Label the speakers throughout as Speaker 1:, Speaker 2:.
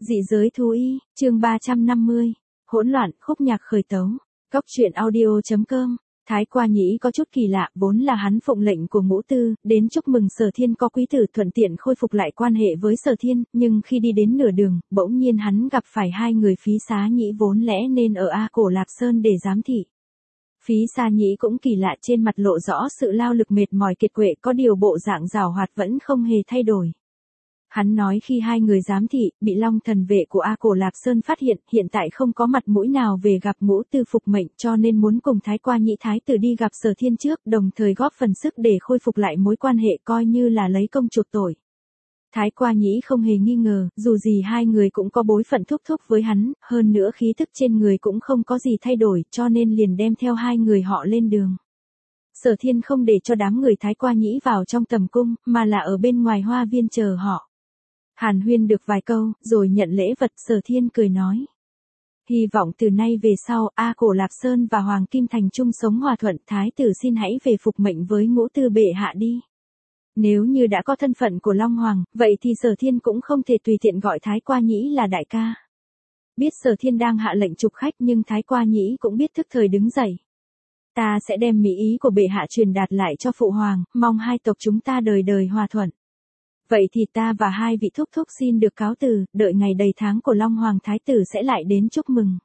Speaker 1: Dị giới thú y, chương 350, hỗn loạn, khúc nhạc khởi tấu, Cóc truyện audio.com. Thái Qua Nhĩ có chút kỳ lạ, vốn là hắn phụng lệnh của Ngũ Tư, đến chúc mừng Sở Thiên có quý tử, thuận tiện khôi phục lại quan hệ với Sở Thiên, nhưng khi đi đến nửa đường, bỗng nhiên hắn gặp phải hai người Phí Xá Nhĩ vốn lẽ nên ở A Cổ Lạp Sơn để giám thị. Phí Xá Nhĩ cũng kỳ lạ, trên mặt lộ rõ sự lao lực mệt mỏi kiệt quệ, có điều bộ dạng giảo hoạt vẫn không hề thay đổi. Hắn nói khi hai người giám thị, bị Long Thần vệ của A Cổ Lạp Sơn phát hiện tại không có mặt mũi nào về gặp Ngũ Tư phục mệnh, cho nên muốn cùng Thái Qua Nhĩ Thái tử đi gặp Sở Thiên trước, đồng thời góp phần sức để khôi phục lại mối quan hệ, coi như là lấy công chuộc tội. Thái Qua Nhĩ không hề nghi ngờ, dù gì hai người cũng có bối phận thúc thúc với hắn, hơn nữa khí tức trên người cũng không có gì thay đổi, cho nên liền đem theo hai người họ lên đường. Sở Thiên không để cho đám người Thái Qua Nhĩ vào trong tầm cung, mà là ở bên ngoài hoa viên chờ họ. Hàn huyên được vài câu, rồi nhận lễ vật. Sở Thiên cười nói: hy vọng từ nay về sau, A Cổ Lạp Sơn và Hoàng Kim Thành chung sống hòa thuận, thái tử xin hãy về phục mệnh với Ngũ Tư bệ hạ đi. Nếu như đã có thân phận của Long Hoàng, vậy thì Sở Thiên cũng không thể tùy tiện gọi Thái Qua Nhĩ là đại ca. Biết Sở Thiên đang hạ lệnh chụp khách, nhưng Thái Qua Nhĩ cũng biết thức thời đứng dậy. Ta sẽ đem mỹ ý của bệ hạ truyền đạt lại cho phụ hoàng, mong hai tộc chúng ta đời đời hòa thuận. Vậy thì ta và hai vị thúc thúc xin được cáo từ, đợi ngày đầy tháng của Long Hoàng Thái tử sẽ lại đến chúc mừng.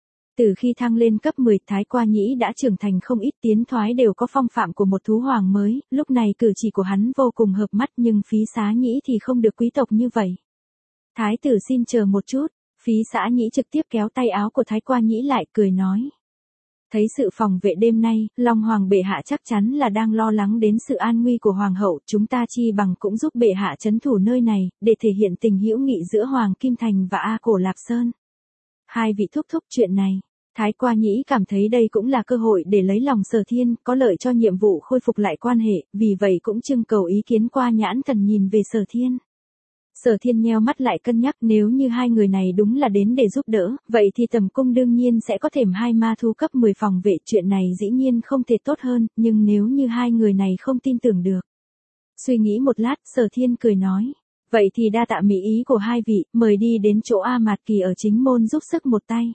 Speaker 1: Từ khi thăng lên cấp 10, Thái Qua Nhĩ đã trưởng thành không ít, tiến thoái đều có phong phạm của một thú hoàng mới, lúc này cử chỉ của hắn vô cùng hợp mắt, nhưng Phí Xá Nhĩ thì không được quý tộc như vậy. Thái tử xin chờ một chút. Phí Xá Nhĩ trực tiếp kéo tay áo của Thái Qua Nhĩ lại, cười nói: thấy sự phòng vệ đêm nay, Long Hoàng bệ hạ chắc chắn là đang lo lắng đến sự an nguy của Hoàng hậu, chúng ta chi bằng cũng giúp bệ hạ trấn thủ nơi này, để thể hiện tình hữu nghị giữa Hoàng Kim Thành và A Cổ Lạp Sơn. Hai vị thúc thúc chuyện này, Thái Qua Nhĩ cảm thấy đây cũng là cơ hội để lấy lòng Sở Thiên, có lợi cho nhiệm vụ khôi phục lại quan hệ, vì vậy cũng trưng cầu ý kiến qua nhãn thần nhìn về Sở Thiên. Sở Thiên nheo mắt lại cân nhắc, nếu như hai người này đúng là đến để giúp đỡ, vậy thì tầm cung đương nhiên sẽ có thêm hai ma thú cấp 10 phòng vệ, chuyện này dĩ nhiên không thể tốt hơn, nhưng nếu như hai người này không tin tưởng được. Suy nghĩ một lát, Sở Thiên cười nói: vậy thì đa tạ mỹ ý của hai vị, mời đi đến chỗ A Mạt Kỳ ở chính môn giúp sức một tay.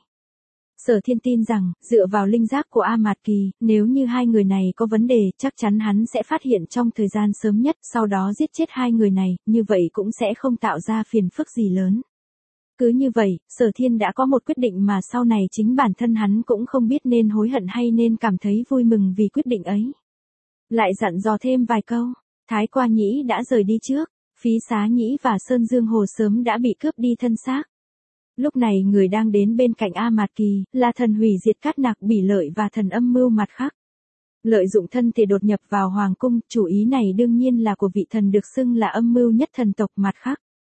Speaker 1: Sở Thiên tin rằng, dựa vào linh giác của A Mạt Kỳ, nếu như hai người này có vấn đề, chắc chắn hắn sẽ phát hiện trong thời gian sớm nhất, sau đó giết chết hai người này, như vậy cũng sẽ không tạo ra phiền phức gì lớn. Cứ như vậy, Sở Thiên đã có một quyết định mà sau này chính bản thân hắn cũng không biết nên hối hận hay nên cảm thấy vui mừng vì quyết định ấy. Lại dặn dò thêm vài câu, Thái Qua Nhĩ đã rời đi trước, Phí Xá Nhĩ và Sơn Dương Hồ sớm đã bị cướp đi thân xác. Lúc này người đang đến bên cạnh A Mạt Kỳ, là thần hủy diệt Cát Nặc Bỉ Lợi và thần âm mưu Mặt Khắc. Lợi dụng thân thể đột nhập vào hoàng cung, chủ ý này đương nhiên là của vị thần được xưng là âm mưu nhất thần tộc Mặt Khắc.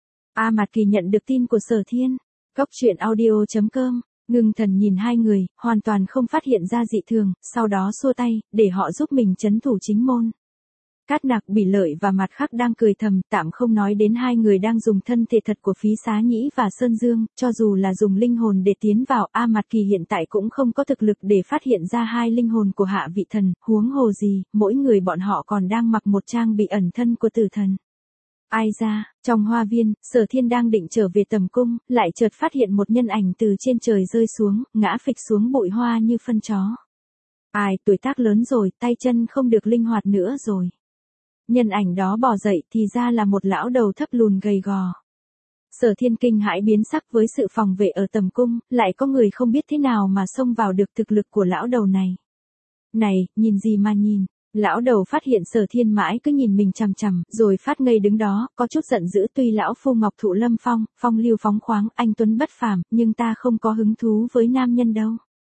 Speaker 1: A Mạt Kỳ nhận được tin của Sở Thiên. Cóc truyện audio.com. Ngưng thần nhìn hai người, hoàn toàn không phát hiện ra dị thường, sau đó xua tay, để họ giúp mình trấn thủ chính môn. Cát Nặc Bỉ Lợi và Mặt Khắc đang cười thầm, tạm không nói đến hai người đang dùng thân thể thật của Phí Xá Nhĩ và Sơn Dương, cho dù là dùng linh hồn để tiến vào, A Mạt Kỳ hiện tại cũng không có thực lực để phát hiện ra hai linh hồn của hạ vị thần, huống hồ gì, mỗi người bọn họ còn đang mặc một trang bị ẩn thân của tử thần. Ai ra, trong hoa viên, Sở Thiên đang định trở về tầm cung, lại chợt phát hiện một nhân ảnh từ trên trời rơi xuống, ngã phịch xuống bụi hoa như phân chó. Ai, tuổi tác lớn rồi, tay chân không được linh hoạt nữa rồi. Nhân ảnh đó bò dậy thì ra là một lão đầu thấp lùn gầy gò. Sở Thiên kinh hãi biến sắc với sự phòng vệ ở tầm cung, lại có người không biết thế nào mà xông vào được thực lực của lão đầu này. Này, nhìn gì mà nhìn, lão đầu phát hiện Sở Thiên mãi cứ nhìn mình chằm chằm, rồi phát ngây đứng đó, có chút giận dữ, tuy lão phu ngọc thụ lâm phong, phong lưu phóng khoáng, anh tuấn bất phàm, nhưng ta không có hứng thú với nam nhân đâu.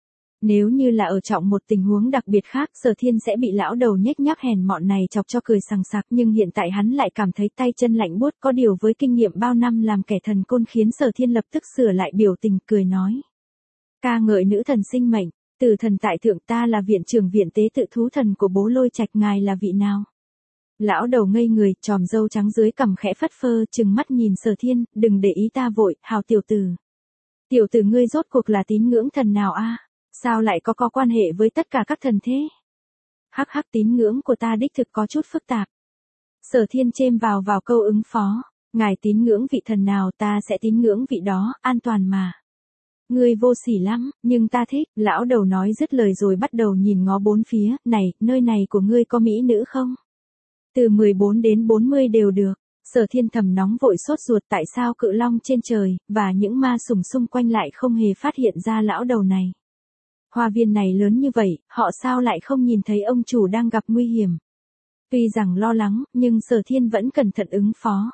Speaker 1: Nếu như là ở trọng một tình huống đặc biệt khác, Sở Thiên sẽ bị lão đầu nhếch nhác hèn mọn này chọc cho cười sằng sặc, nhưng hiện tại hắn lại cảm thấy tay chân lạnh buốt, có điều với kinh nghiệm bao năm làm kẻ thần côn khiến Sở Thiên lập tức sửa lại biểu tình, cười nói: ca ngợi nữ thần sinh mệnh, tử thần tại thượng, ta là viện trưởng viện tế tự thú thần của Bố Lôi Trạch, ngài là vị nào? Lão đầu ngây người, chòm râu trắng dưới cằm khẽ phất phơ, trừng mắt nhìn Sở Thiên: đừng để ý ta vội, hào tiểu tử. Tiểu tử ngươi rốt cuộc là tín ngưỡng thần nào a? Sao lại có quan hệ với tất cả các thần thế? Hắc hắc, tín ngưỡng của ta đích thực có chút phức tạp. Sở Thiên chêm vào câu ứng phó. Ngài tín ngưỡng vị thần nào ta sẽ tín ngưỡng vị đó, an toàn mà. Ngươi vô sỉ lắm, nhưng ta thích, lão đầu nói dứt lời rồi bắt đầu nhìn ngó bốn phía, này, nơi này của ngươi có mỹ nữ không? Từ 14 đến 40 đều được. Sở Thiên thầm nóng vội sốt ruột tại sao cự long trên trời, và những ma sủng xung quanh lại không hề phát hiện ra lão đầu này. Hoa viên này lớn như vậy, họ sao lại không nhìn thấy ông chủ đang gặp nguy hiểm. Tuy rằng lo lắng, nhưng Sở Thiên vẫn cẩn thận ứng phó.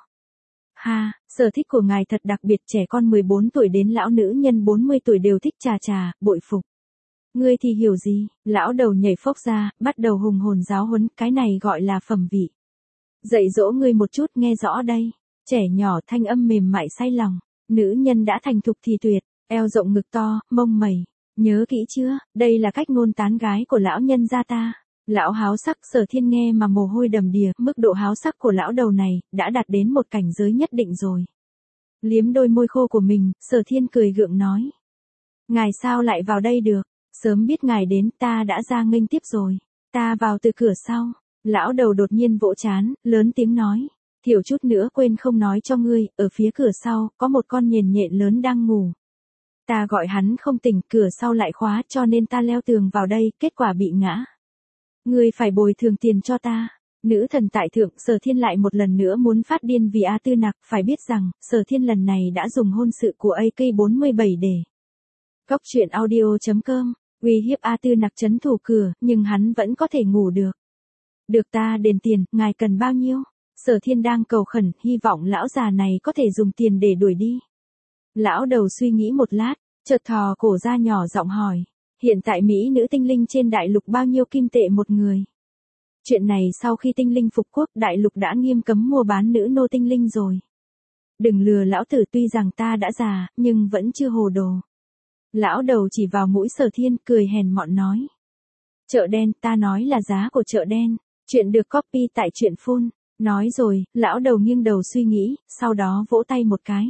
Speaker 1: Ha, sở thích của ngài thật đặc biệt, trẻ con 14 tuổi đến lão nữ nhân 40 tuổi đều thích trà, bội phục. Ngươi thì hiểu gì, lão đầu nhảy phốc ra, bắt đầu hùng hồn giáo huấn, cái này gọi là phẩm vị. Dạy dỗ ngươi một chút nghe rõ đây. Trẻ nhỏ thanh âm mềm mại say lòng. Nữ nhân đã thành thục thì tuyệt, eo rộng ngực to, mông mẩy. Nhớ kỹ chưa, đây là cách ngôn tán gái của lão nhân gia ta. Lão háo sắc, Sở Thiên nghe mà mồ hôi đầm đìa, mức độ háo sắc của lão đầu này, đã đạt đến một cảnh giới nhất định rồi. Liếm đôi môi khô của mình, Sở Thiên cười gượng nói. Ngài sao lại vào đây được, sớm biết ngài đến ta đã ra nghênh tiếp rồi. Ta vào từ cửa sau. Lão đầu đột nhiên vỗ trán, lớn tiếng nói. Thiểu chút nữa quên không nói cho ngươi, ở phía cửa sau, có một con nhện nhện lớn đang ngủ. Ta gọi hắn không tỉnh, cửa sau lại khóa cho nên ta leo tường vào đây, kết quả bị ngã. Ngươi phải bồi thường tiền cho ta. Nữ thần tại thượng, Sở Thiên lại một lần nữa muốn phát điên vì A Tư Nặc, phải biết rằng, Sở Thiên lần này đã dùng hôn sự của AK47 để. Góc truyện audio.com, uy hiếp A Tư Nặc trấn thủ cửa, nhưng hắn vẫn có thể ngủ được. Được ta đền tiền, ngài cần bao nhiêu? Sở Thiên đang cầu khẩn, hy vọng lão già này có thể dùng tiền để đuổi đi. Lão đầu suy nghĩ một lát, chợt thò cổ ra nhỏ giọng hỏi. Hiện tại Mỹ nữ tinh linh trên đại lục bao nhiêu kim tệ một người? Chuyện này sau khi tinh linh phục quốc, đại lục đã nghiêm cấm mua bán nữ nô tinh linh rồi. Đừng lừa lão tử, tuy rằng ta đã già, nhưng vẫn chưa hồ đồ. Lão đầu chỉ vào mũi Sở Thiên, cười hèn mọn nói. Chợ đen, ta nói là giá của chợ đen. Chuyện được copy tại truyện phun. Nói rồi, lão đầu nghiêng đầu suy nghĩ, sau đó vỗ tay một cái.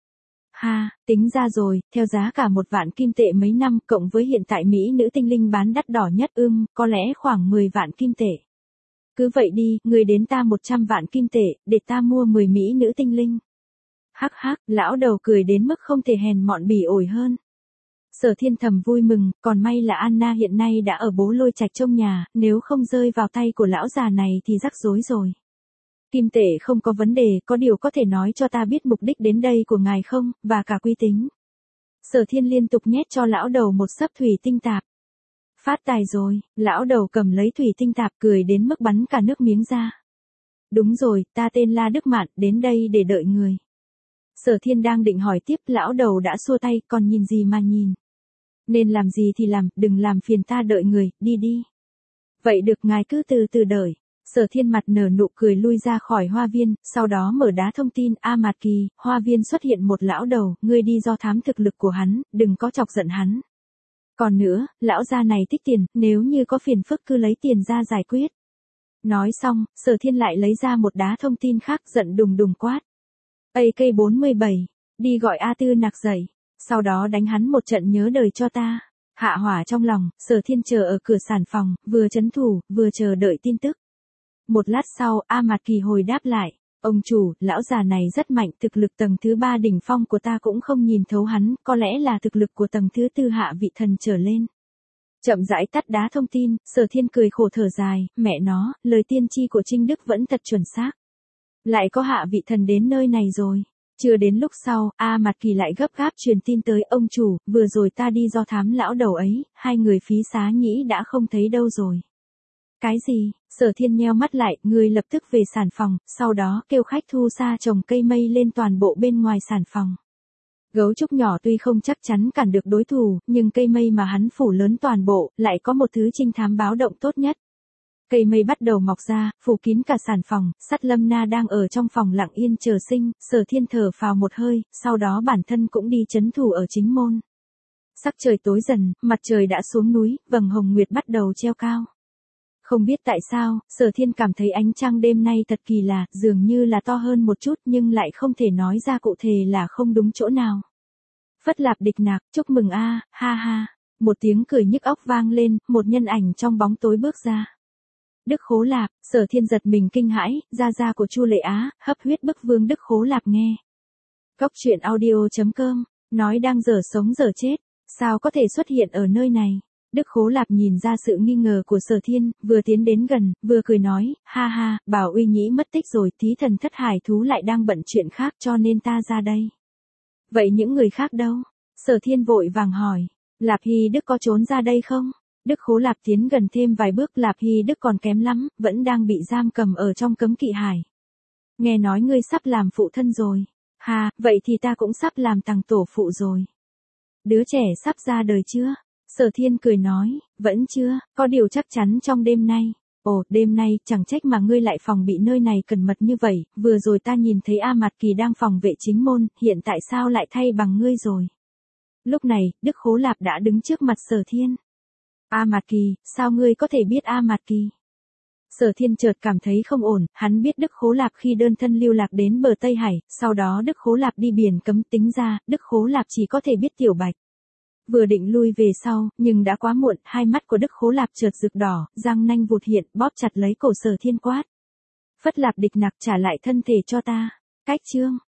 Speaker 1: Ha, tính ra rồi, theo giá cả 1 vạn kim tệ mấy năm, cộng với hiện tại Mỹ nữ tinh linh bán đắt đỏ nhất, có lẽ khoảng 10 vạn kim tệ. Cứ vậy đi, người đến ta 100 vạn kim tệ, để ta mua 10 Mỹ nữ tinh linh. Hắc hắc, lão đầu cười đến mức không thể hèn mọn bỉ ổi hơn. Sở Thiên thầm vui mừng, còn may là Anna hiện nay đã ở Bố Lôi Trạch trong nhà, nếu không rơi vào tay của lão già này thì rắc rối rồi. Kim tệ không có vấn đề, có điều có thể nói cho ta biết mục đích đến đây của ngài không, và cả uy tín. Sở Thiên liên tục nhét cho lão đầu một xấp thủy tinh tạp. Phát tài rồi, lão đầu cầm lấy thủy tinh tạp cười đến mức bắn cả nước miếng ra. Đúng rồi, ta tên La Đức Mạn, đến đây để đợi người. Sở Thiên đang định hỏi tiếp, lão đầu đã xua tay, còn nhìn gì mà nhìn. Nên làm gì thì làm, đừng làm phiền ta đợi người, đi đi. Vậy được, ngài cứ từ từ đợi. Sở Thiên mặt nở nụ cười lui ra khỏi hoa viên, sau đó mở đá thông tin, A Mạt Kỳ, hoa viên xuất hiện một lão đầu, ngươi đi do thám thực lực của hắn, đừng có chọc giận hắn. Còn nữa, lão gia này thích tiền, nếu như có phiền phức cứ lấy tiền ra giải quyết. Nói xong, Sở Thiên lại lấy ra một đá thông tin khác, giận đùng đùng quát. AK47, đi gọi A Tư Nặc dậy, sau đó đánh hắn một trận nhớ đời cho ta. Hạ hỏa trong lòng, Sở Thiên chờ ở cửa sản phòng, vừa trấn thủ, vừa chờ đợi tin tức. Một lát sau, A Mạt Kỳ hồi đáp lại, ông chủ, lão già này rất mạnh, thực lực tầng thứ 3 đỉnh phong của ta cũng không nhìn thấu hắn, có lẽ là thực lực của tầng thứ 4 hạ vị thần trở lên. Chậm rãi tắt đá thông tin, Sở Thiên cười khổ thở dài, mẹ nó, lời tiên tri của Trinh Đức vẫn thật chuẩn xác. Lại có hạ vị thần đến nơi này rồi. Chưa đến lúc sau, A Mạt Kỳ lại gấp gáp truyền tin tới ông chủ, vừa rồi ta đi do thám lão đầu ấy, hai người phí xá nhĩ đã không thấy đâu rồi. Cái gì? Sở Thiên nheo mắt lại, người lập tức về sản phòng, sau đó kêu khách thu sa trồng cây mây lên toàn bộ bên ngoài sản phòng. Gấu trúc nhỏ tuy không chắc chắn cản được đối thủ, nhưng cây mây mà hắn phủ lớn toàn bộ, lại có một thứ trinh thám báo động tốt nhất. Cây mây bắt đầu mọc ra, phủ kín cả sản phòng, Sắt Lâm Na đang ở trong phòng lặng yên chờ sinh, Sở Thiên thở phào một hơi, sau đó bản thân cũng đi trấn thủ ở chính môn. Sắc trời tối dần, mặt trời đã xuống núi, vầng hồng nguyệt bắt đầu treo cao. Không biết tại sao, Sở Thiên cảm thấy ánh trăng đêm nay thật kỳ lạ, dường như là to hơn một chút nhưng lại không thể nói ra cụ thể là không đúng chỗ nào. Phất Lạp Địch Nạc, chúc mừng a, ha ha. Một tiếng cười nhức óc vang lên, một nhân ảnh trong bóng tối bước ra. Đức Khố Lạp, Sở Thiên giật mình kinh hãi, gia của Chu Lệ Á, hấp huyết bức vương Đức Khố Lạp nghe. Cốc truyện audio.com, nói đang dở sống dở chết, sao có thể xuất hiện ở nơi này? Đức Khố Lạp nhìn ra sự nghi ngờ của Sở Thiên, vừa tiến đến gần, vừa cười nói, ha ha, Bảo Uy Nhĩ mất tích rồi, thí thần thất hải thú lại đang bận chuyện khác cho nên ta ra đây. Vậy những người khác đâu? Sở Thiên vội vàng hỏi, Lạp Hy Đức có trốn ra đây không? Đức Khố Lạp tiến gần thêm vài bước, Lạp Hy Đức còn kém lắm, vẫn đang bị giam cầm ở trong cấm kỵ hải. Nghe nói ngươi sắp làm phụ thân rồi. Ha, vậy thì ta cũng sắp làm tằng tổ phụ rồi. Đứa trẻ sắp ra đời chưa? Sở Thiên cười nói, vẫn chưa, có điều chắc chắn trong đêm nay. Ồ, đêm nay, chẳng trách mà ngươi lại phòng bị nơi này cẩn mật như vậy, vừa rồi ta nhìn thấy A Mạt Kỳ đang phòng vệ chính môn, hiện tại sao lại thay bằng ngươi rồi? Lúc này, Đức Khố Lạp đã đứng trước mặt Sở Thiên. A Mạt Kỳ, sao ngươi có thể biết A Mạt Kỳ? Sở Thiên chợt cảm thấy không ổn, hắn biết Đức Khố Lạp khi đơn thân lưu lạc đến bờ Tây Hải, sau đó Đức Khố Lạp đi biển cấm, tính ra, Đức Khố Lạp chỉ có thể biết Tiểu Bạch. Vừa định lui về sau, nhưng đã quá muộn, hai mắt của Đức Khố Lạp chợt rực đỏ, răng nanh vụt hiện, bóp chặt lấy cổ Sở Thiên quát. Phất Lạp địch nặc, trả lại thân thể cho ta. Cách chương